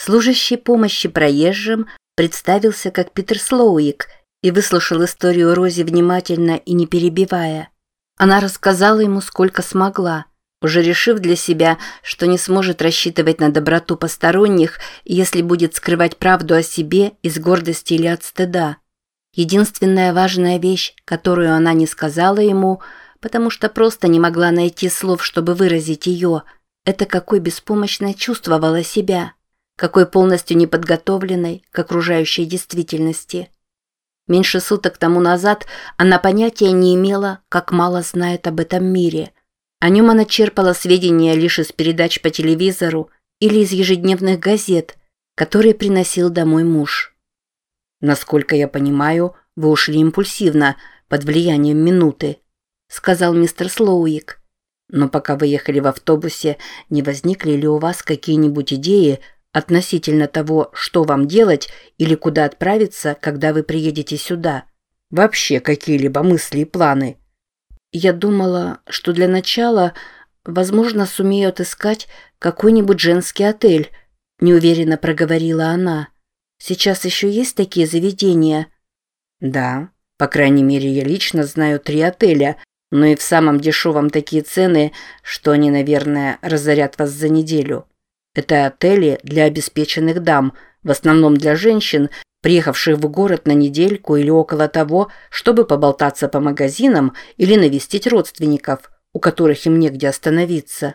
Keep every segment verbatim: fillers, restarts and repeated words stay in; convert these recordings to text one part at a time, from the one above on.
Служащий помощи проезжим представился как Питер Слоуик и выслушал историю Рози внимательно и не перебивая. Она рассказала ему, сколько смогла, уже решив для себя, что не сможет рассчитывать на доброту посторонних, если будет скрывать правду о себе из гордости или от стыда. Единственная важная вещь, которую она не сказала ему, потому что просто не могла найти слов, чтобы выразить ее, это какой беспомощной чувствовала себя, какой полностью неподготовленной к окружающей действительности. Меньше суток тому назад она понятия не имела, как мало знает об этом мире. О нем она черпала сведения лишь из передач по телевизору или из ежедневных газет, которые приносил домой муж. «Насколько я понимаю, вы ушли импульсивно, под влиянием минуты», — сказал мистер Слоуик. «Но пока вы ехали в автобусе, не возникли ли у вас какие-нибудь идеи относительно того, что вам делать или куда отправиться, когда вы приедете сюда? Вообще какие-либо мысли и планы?» «Я думала, что для начала, возможно, сумею отыскать какой-нибудь женский отель», — неуверенно проговорила она. «Сейчас еще есть такие заведения?» «Да, по крайней мере, я лично знаю три отеля, но и в самом дешевом такие цены, что они, наверное, разорят вас за неделю. Это отели для обеспеченных дам, в основном для женщин, приехавших в город на недельку или около того, чтобы поболтаться по магазинам или навестить родственников, у которых им негде остановиться».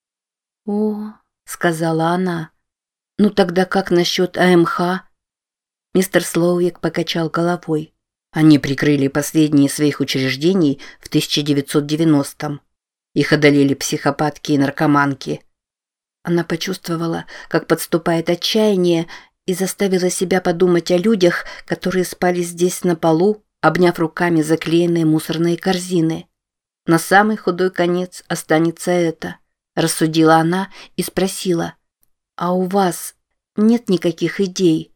«О», — сказала она, — «ну тогда как насчет А М Х?» Мистер Слоуик покачал головой. Они прикрыли последние своих учреждений в тысяча девятьсот девяностом. Их одолели психопатки и наркоманки. Она почувствовала, как подступает отчаяние, и заставила себя подумать о людях, которые спали здесь на полу, обняв руками заклеенные мусорные корзины. На самый худой конец останется это, рассудила она и спросила: «А у вас нет никаких идей?»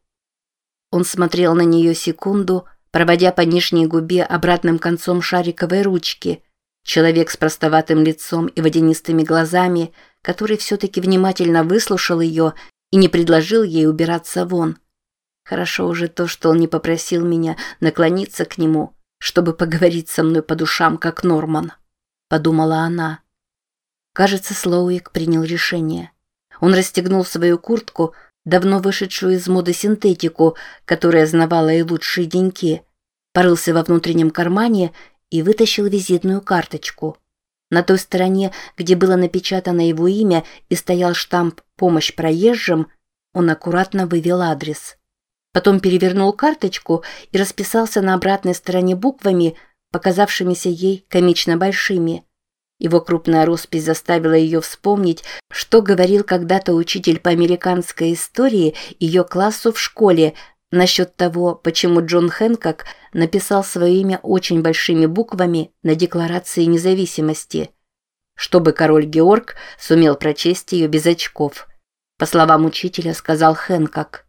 Он смотрел на нее секунду, проводя по нижней губе обратным концом шариковой ручки. Человек с простоватым лицом и водянистыми глазами, который все-таки внимательно выслушал ее и не предложил ей убираться вон. Хорошо уже то, что он не попросил меня наклониться к нему, чтобы поговорить со мной по душам, как Норман, подумала она. Кажется, Слоуик принял решение. Он расстегнул свою куртку, давно вышедшую из моды синтетику, которая знавала и лучшие деньки, порылся во внутреннем кармане и вытащил визитную карточку. На той стороне, где было напечатано его имя и стоял штамп «Помощь проезжим», он аккуратно вывел адрес. Потом перевернул карточку и расписался на обратной стороне буквами, показавшимися ей комично большими. Его крупная роспись заставила ее вспомнить, что говорил когда-то учитель по американской истории ее классу в школе насчет того, почему Джон Хэнкок написал свое имя очень большими буквами на Декларации независимости, чтобы король Георг сумел прочесть ее без очков. По словам учителя, сказал Хэнкок.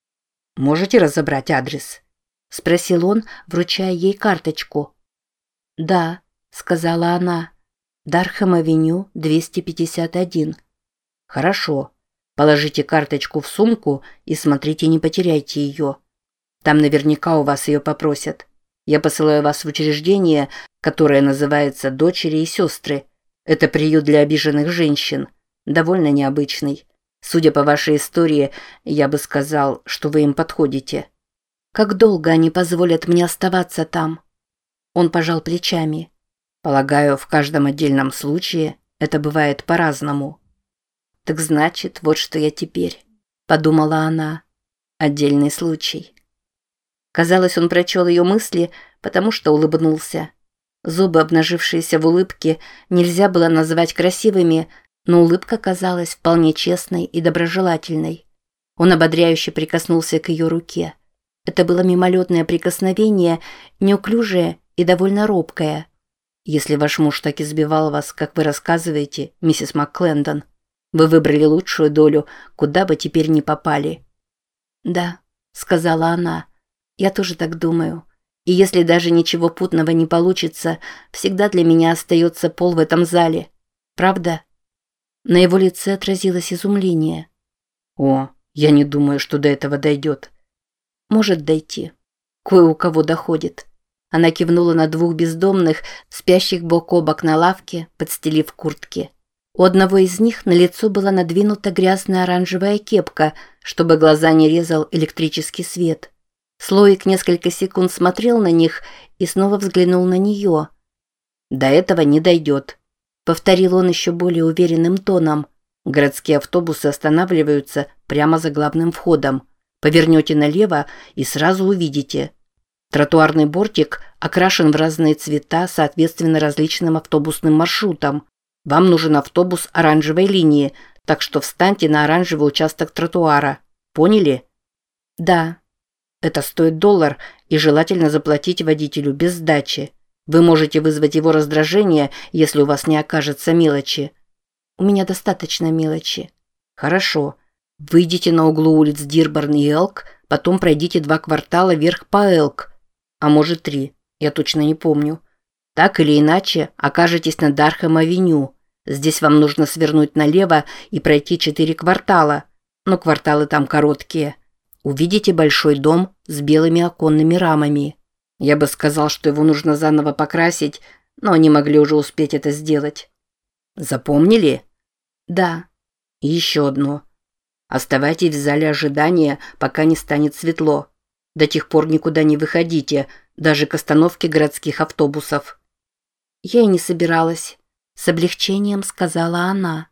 «Можете разобрать адрес?» – спросил он, вручая ей карточку. «Да», – сказала она. «Дархэм-авеню, двести пятьдесят один». «Хорошо. Положите карточку в сумку и смотрите, не потеряйте ее. Там наверняка у вас ее попросят. Я посылаю вас в учреждение, которое называется «Дочери и сестры». Это приют для обиженных женщин. Довольно необычный. Судя по вашей истории, я бы сказал, что вы им подходите». «Как долго они позволят мне оставаться там?» Он пожал плечами. «Полагаю, в каждом отдельном случае это бывает по-разному». «Так значит, вот что я теперь», — подумала она. «Отдельный случай». Казалось, он прочел ее мысли, потому что улыбнулся. Зубы, обнажившиеся в улыбке, нельзя было назвать красивыми, но улыбка казалась вполне честной и доброжелательной. Он ободряюще прикоснулся к ее руке. Это было мимолетное прикосновение, неуклюжее и довольно робкое. «Если ваш муж так избивал вас, как вы рассказываете, миссис МакКлендон, вы выбрали лучшую долю, куда бы теперь не попали». «Да», — сказала она, — «я тоже так думаю. И если даже ничего путного не получится, всегда для меня остается пол в этом зале. Правда?» На его лице отразилось изумление. «О, Я не думаю, что до этого дойдет. Может дойти. Кое у кого доходит. Она кивнула на двух бездомных, спящих бок о бок на лавке, подстелив куртки. У одного из них на лицо была надвинута грязная оранжевая кепка, чтобы глаза не резал электрический свет. Слоик несколько секунд смотрел на них и снова взглянул на нее. «До этого не дойдет», — повторил он еще более уверенным тоном. «Городские автобусы останавливаются прямо за главным входом. Повернете налево и сразу увидите. Тротуарный бортик окрашен в разные цвета, соответственно различным автобусным маршрутам. Вам нужен автобус оранжевой линии, так что встаньте на оранжевый участок тротуара. Поняли?» «Да». «Это стоит доллар, и желательно заплатить водителю без сдачи. Вы можете вызвать его раздражение, если у вас не окажется мелочи». «У меня достаточно мелочи». «Хорошо. Выйдите на углу улиц Дирборн и Элк, потом пройдите два квартала вверх по Элк. А может три, я точно не помню. Так или иначе, окажетесь на Дархэм-авеню. Здесь вам нужно свернуть налево и пройти четыре квартала. Но кварталы там короткие. Увидите большой дом с белыми оконными рамами. Я бы сказал, что его нужно заново покрасить, но они могли уже успеть это сделать. Запомнили?» «Да». «И еще одно. Оставайтесь в зале ожидания, пока не станет светло. До тех пор никуда не выходите, даже к остановке городских автобусов». «Я и не собиралась», — с облегчением сказала она.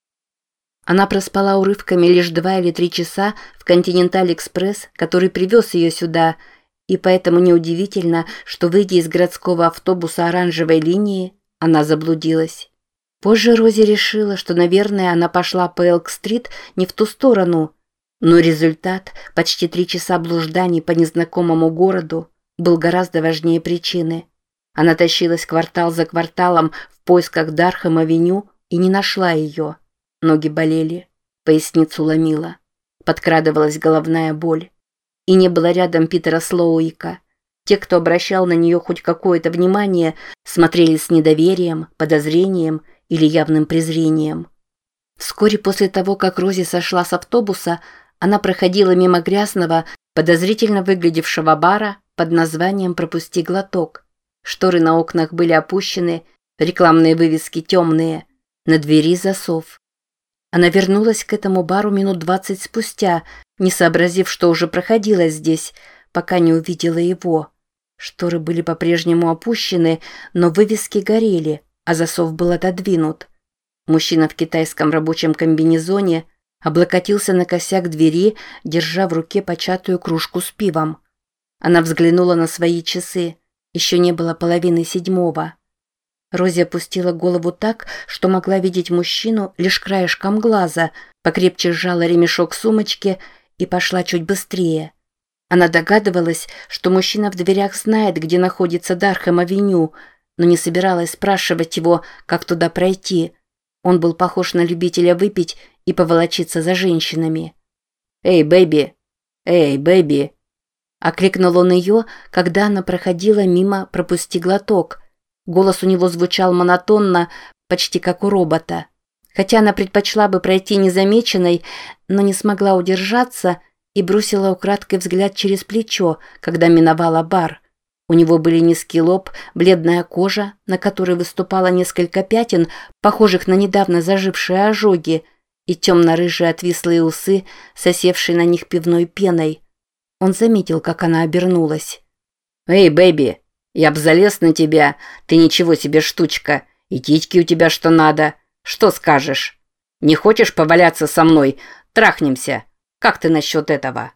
Она проспала урывками лишь два или три часа в «Континенталь-экспресс», который привез ее сюда, и поэтому неудивительно, что, выйдя из городского автобуса оранжевой линии, она заблудилась. Позже Рози решила, что, наверное, она пошла по Элк-стрит не в ту сторону, но результат, почти три часа блужданий по незнакомому городу, был гораздо важнее причины. Она тащилась квартал за кварталом в поисках Дархэм-авеню и не нашла ее. Ноги болели, поясницу ломила, подкрадывалась головная боль. И не было рядом Питера Слоуика. Те, кто обращал на нее хоть какое-то внимание, смотрели с недоверием, подозрением или явным презрением. Вскоре после того, как Рози сошла с автобуса, она проходила мимо грязного, подозрительно выглядевшего бара под названием «Пропусти глоток». Шторы на окнах были опущены, рекламные вывески темные, на двери засов. Она вернулась к этому бару минут двадцать спустя, не сообразив, что уже проходила здесь, пока не увидела его. Шторы были по-прежнему опущены, но вывески горели, а засов был отодвинут. Мужчина в китайском рабочем комбинезоне облокотился на косяк двери, держа в руке початую кружку с пивом. Она взглянула на свои часы. Еще не было половины седьмого. Рози опустила голову так, что могла видеть мужчину лишь краешком глаза, покрепче сжала ремешок сумочки и пошла чуть быстрее. Она догадывалась, что мужчина в дверях знает, где находится Дархэм-авеню, но не собиралась спрашивать его, как туда пройти. Он был похож на любителя выпить и поволочиться за женщинами. «Эй, бэйби! Эй, бэйби!» Окликнул он ее, когда она проходила мимо «Пропусти глоток». Голос у него звучал монотонно, почти как у робота. Хотя она предпочла бы пройти незамеченной, но не смогла удержаться и бросила украдкой взгляд через плечо, когда миновала бар. У него были низкий лоб, бледная кожа, на которой выступало несколько пятен, похожих на недавно зажившие ожоги, и темно-рыжие отвислые усы, сосевшие на них пивной пеной. Он заметил, как она обернулась. «Эй, бэйби, я б залез на тебя, ты ничего себе штучка, и титьки у тебя что надо. Что скажешь? Не хочешь поваляться со мной? Трахнемся. Как ты насчет этого?»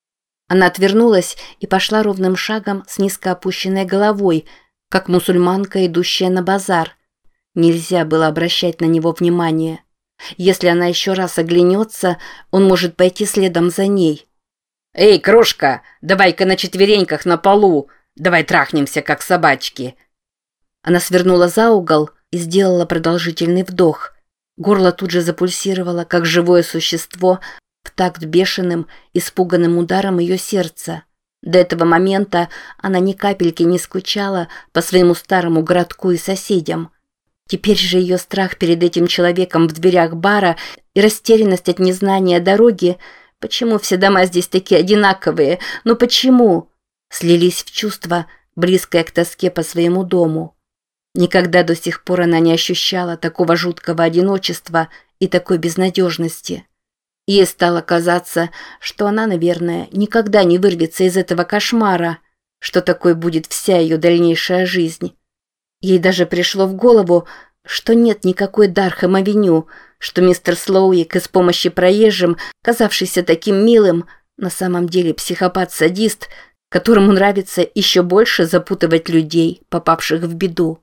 Она отвернулась и пошла ровным шагом с низко опущенной головой, как мусульманка, идущая на базар. Нельзя было обращать на него внимание. Если она еще раз оглянется, он может пойти следом за ней. «Эй, крошка, давай-ка на четвереньках на полу. Давай трахнемся, как собачки». Она свернула за угол и сделала продолжительный вдох. Горло тут же запульсировало, как живое существо, в такт бешеным, испуганным ударом ее сердца. До этого момента она ни капельки не скучала по своему старому городку и соседям. Теперь же ее страх перед этим человеком в дверях бара и растерянность от незнания дороги Почему все дома здесь такие одинаковые? Ну почему?» Слились в чувство, близкое к тоске по своему дому. Никогда до сих пор она не ощущала такого жуткого одиночества и такой безнадежности. Ей стало казаться, что она, наверное, никогда не вырвется из этого кошмара, что такой будет вся ее дальнейшая жизнь. Ей даже пришло в голову, что нет никакой Дархэм-авеню, что мистер Слоуик из помощи проезжим, казавшийся таким милым, на самом деле психопат-садист, которому нравится еще больше запутывать людей, попавших в беду.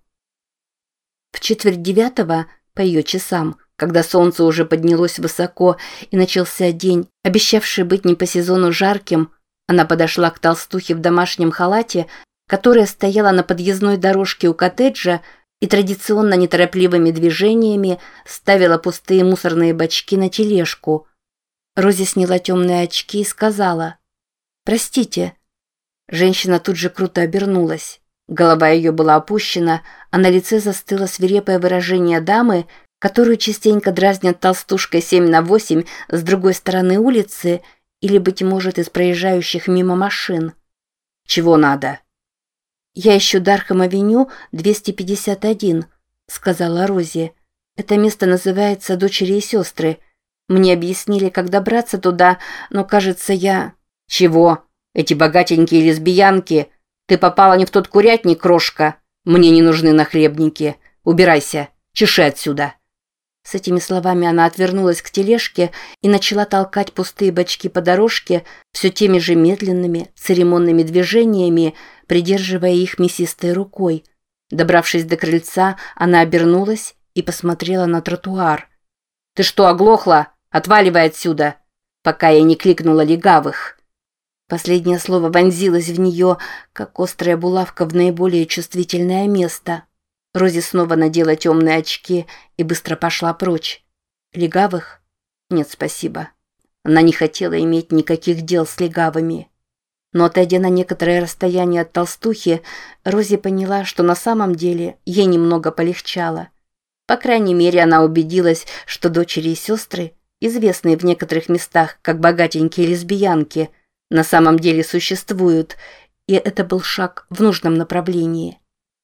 В четверть девятого, по ее часам, когда солнце уже поднялось высоко и начался день, обещавший быть не по сезону жарким, она подошла к толстухе в домашнем халате, которая стояла на подъездной дорожке у коттеджа и традиционно неторопливыми движениями ставила пустые мусорные бачки на тележку. Рози сняла темные очки и сказала: «Простите». Женщина тут же круто обернулась. Голова ее была опущена, а на лице застыло свирепое выражение дамы, которую частенько дразнят толстушкой семь на восемь с другой стороны улицы или, быть может, из проезжающих мимо машин. «Чего надо?» «Я ищу Дархэм-авеню двести пятьдесят один», — сказала Рози. «Это место называется «Дочери и сестры». Мне объяснили, как добраться туда, но, кажется, я...» «Чего? Эти богатенькие лесбиянки? Ты попала не в тот курятник, крошка. Мне не нужны нахлебники. Убирайся, чеши отсюда». С этими словами она отвернулась к тележке и начала толкать пустые бачки по дорожке все теми же медленными, церемонными движениями, придерживая их мясистой рукой. Добравшись до крыльца, она обернулась и посмотрела на тротуар. «Ты что, оглохла? Отваливай отсюда, пока я не кликнула легавых». Последнее слово вонзилось в нее, как острая булавка в наиболее чувствительное место. Рози снова надела темные очки и быстро пошла прочь. Легавых? Нет, спасибо. Она не хотела иметь никаких дел с легавыми. Но, отойдя на некоторое расстояние от толстухи, Рози поняла, что на самом деле ей немного полегчало. По крайней мере, она убедилась, что дочери и сестры, известные в некоторых местах как богатенькие лесбиянки, на самом деле существуют, и это был шаг в нужном направлении.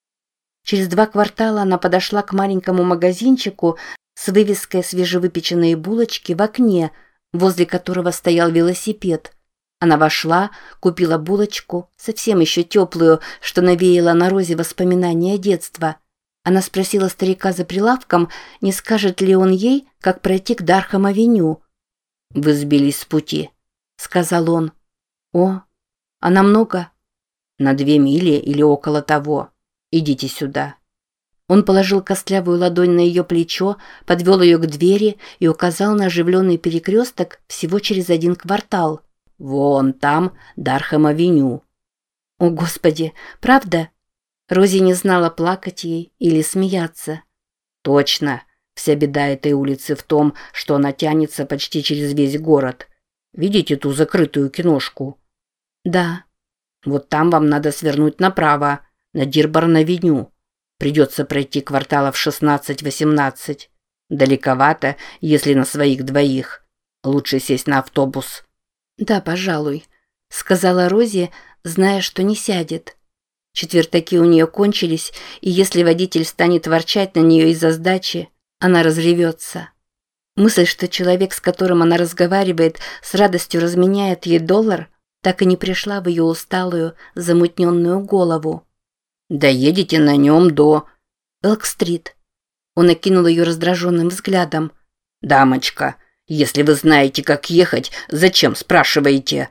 Через два квартала она подошла к маленькому магазинчику с вывеской «Свежевыпеченные булочки» в окне, возле которого стоял велосипед. Она вошла, купила булочку, совсем еще теплую, что навеяло на Рози воспоминания детства. Она спросила старика за прилавком, не скажет ли он ей, как пройти к Дархэм-авеню. «Вы сбились с пути», — сказал он. «О, а намного?» «На две мили или около того. Идите сюда». Он положил костлявую ладонь на ее плечо, подвел ее к двери и указал на оживленный перекресток всего через один квартал. «Вон там Дархэм-авеню». «О, Господи, правда?» Рози не знала, плакать ей или смеяться. «Точно. Вся беда этой улицы в том, что она тянется почти через весь город. Видите ту закрытую киношку?» «Да». «Вот там вам надо свернуть направо, на Дирборн-авеню. Придется пройти кварталов шестнадцать-восемнадцать. Далековато, если на своих двоих. Лучше сесть на автобус». «Да, пожалуй», — сказала Рози, зная, что не сядет. Четвертаки у нее кончились, и если водитель станет ворчать на нее из-за сдачи, она разревется. Мысль, что человек, с которым она разговаривает, с радостью разменяет ей доллар, так и не пришла в ее усталую, замутненную голову. «Доедете на нем до...» «Элк-стрит». Он окинул ее раздраженным взглядом. «Дамочка, если вы знаете, как ехать, зачем спрашиваете?»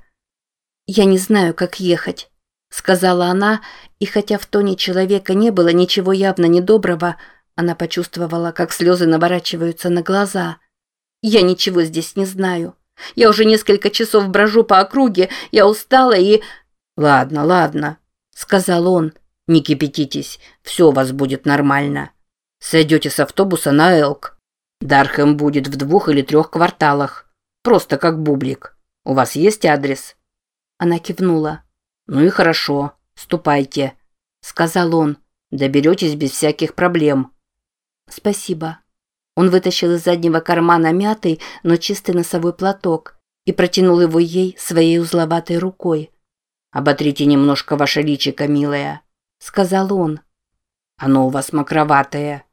«Я не знаю, как ехать», — сказала она, и хотя в тоне человека не было ничего явно недоброго, она почувствовала, как слезы наворачиваются на глаза. «Я ничего здесь не знаю. Я уже несколько часов брожу по округе, я устала и...» «Ладно, ладно», — сказал он. «Не кипятитесь, все у вас будет нормально. Сойдете с автобуса на Элк. Дархэм будет в двух или трех кварталах. Просто как бублик. У вас есть адрес?» Она кивнула. «Ну и хорошо, ступайте», — сказал он. «Доберетесь без всяких проблем». «Спасибо». Он вытащил из заднего кармана мятый, но чистый носовой платок и протянул его ей своей узловатой рукой. «Оботрите немножко ваше личико, милая», — сказал он. «Оно у вас мокроватое».